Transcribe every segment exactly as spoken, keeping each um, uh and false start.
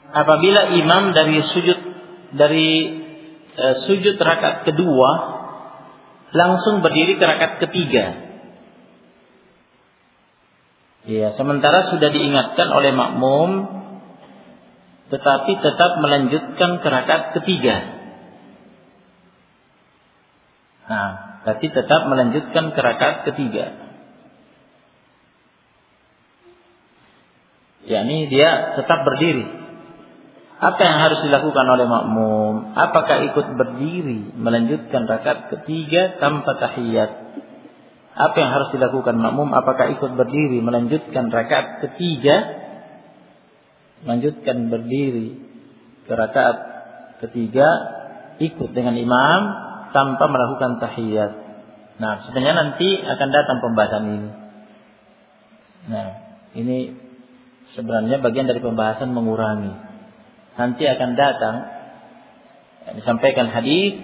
apabila imam dari sujud dari uh, sujud rakaat kedua langsung berdiri ke rakaat ketiga. Ya, sementara sudah diingatkan oleh makmum tetapi tetap melanjutkan ke rakaat ketiga. Nah, tapi tetap melanjutkan ke rakaat ketiga. yakni dia tetap berdiri. Apa yang harus dilakukan oleh makmum? Apakah ikut berdiri melanjutkan rakaat ketiga tanpa tahiyat? Apa yang harus dilakukan makmum? Apakah ikut berdiri melanjutkan rakaat ketiga? Melanjutkan berdiri ke rakaat ketiga, ikut dengan imam tanpa melakukan tahiyat. Nah, sebenarnya nanti akan datang pembahasan ini. Nah, ini sebenarnya bagian dari pembahasan mengurangi. Nanti akan datang disampaikan hadis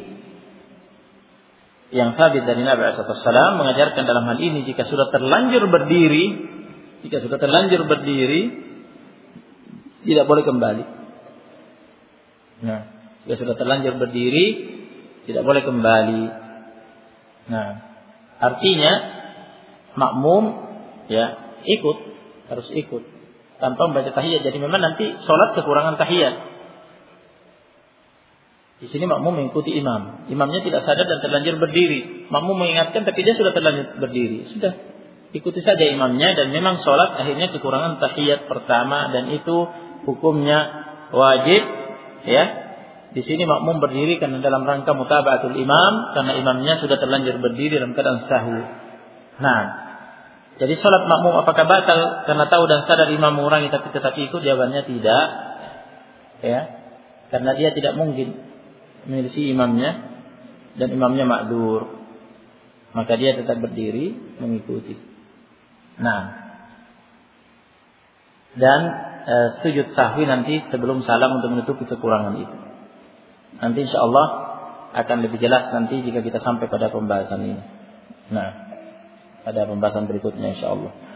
yang sabit dari Nabi shallallahu alaihi wasallam mengajarkan dalam hal ini, jika sudah terlanjur berdiri, jika sudah terlanjur berdiri tidak boleh kembali. Nah, jika sudah terlanjur berdiri tidak boleh kembali. Nah, artinya makmum ya ikut, harus ikut tanpa membaca tahiyat. Jadi memang nanti sholat kekurangan tahiyat. Di sini makmum mengikuti imam. Imamnya tidak sadar dan terlanjur berdiri. Makmum mengingatkan tapi dia sudah terlanjur berdiri. Sudah, ikuti saja imamnya dan memang sholat akhirnya kekurangan tahiyat pertama dan itu hukumnya wajib. Ya, di sini makmum berdiri karena dalam rangka mutaba'atul imam, karena imamnya sudah terlanjur berdiri dalam keadaan sahwi. Nah, jadi sholat makmum apakah batal karena tahu dan sadar imam mengurangi tapi tetap ikut? Jawabannya tidak. Ya, karena dia tidak mungkin menyelisih imamnya dan imamnya ma'dzur, maka dia tetap berdiri mengikuti. Nah, dan e, sujud sahwi nanti sebelum salam untuk menutupi kekurangan itu. Nanti insyaallah akan lebih jelas nanti jika kita sampai pada pembahasan ini. Nah, pada pembahasan berikutnya insyaallah.